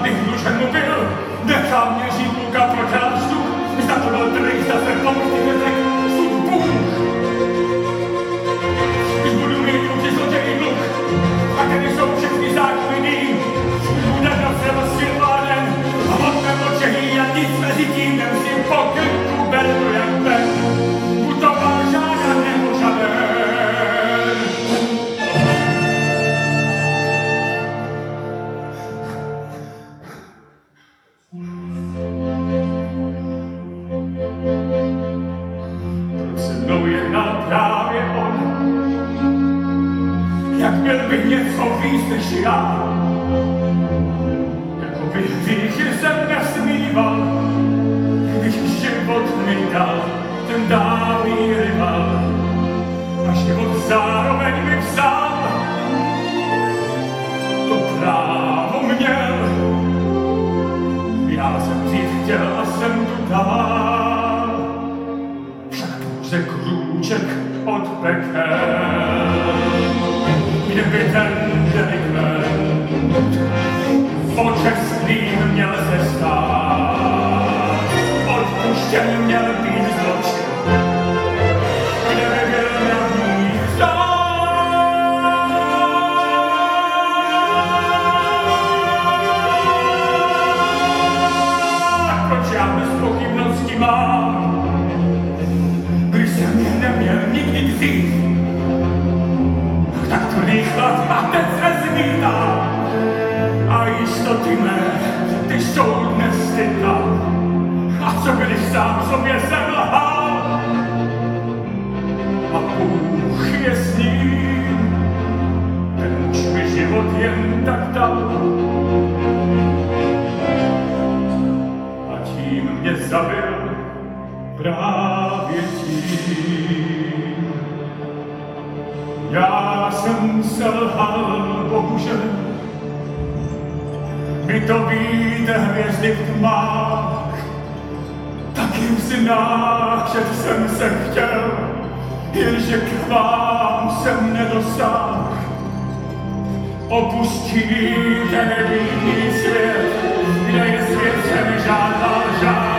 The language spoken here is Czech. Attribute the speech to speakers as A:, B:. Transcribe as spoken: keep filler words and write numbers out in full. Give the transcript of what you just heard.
A: abych dlužen mu byl, nechal mě žít muka pro těla vzduch, zda to byl trh, zda se pomůžný neřek, sud Bůh. Když budu mít ruky zloději dluh, a když jsou všechny zákony dým, bude na sebe světláden, a hodné očehy a nic mezi tím, nemsím pokrku, beru jak ven, putoval žádat nebo žaden. Proč se mnou jednal právě on, jak byl by něco víc než já, jako by výchy jsem nesmíval, když život mi dal ten dávný rival, a život zároveň mi vzal, to právo měl. Já jsem vzít chtěl a jsem tu dál, však pouze krůček od pekel, kde by ten delikvent počestným měl se stát, odpuštěn měl být zločin, kde by byl na ní stát. Proč já bez pochybnosti mám, když jsem je neměl nikdy dřív, tak to rychle a teď se zmítá, a jistoty mé, ty jsou dnes ty tam. A co když sám sobě jsem lhal, a Bůh je s ním, ten muž mi život jen tak dal. A tím mě zabil právě tím. Já jsem selhal, bohužel, vy to víte, hvězdy v tmách, taky vznášet jsem se chtěl, jenže k vám jsem nedosáhl. Opustíte nevidný svět, kde je svět, se nežádal žád.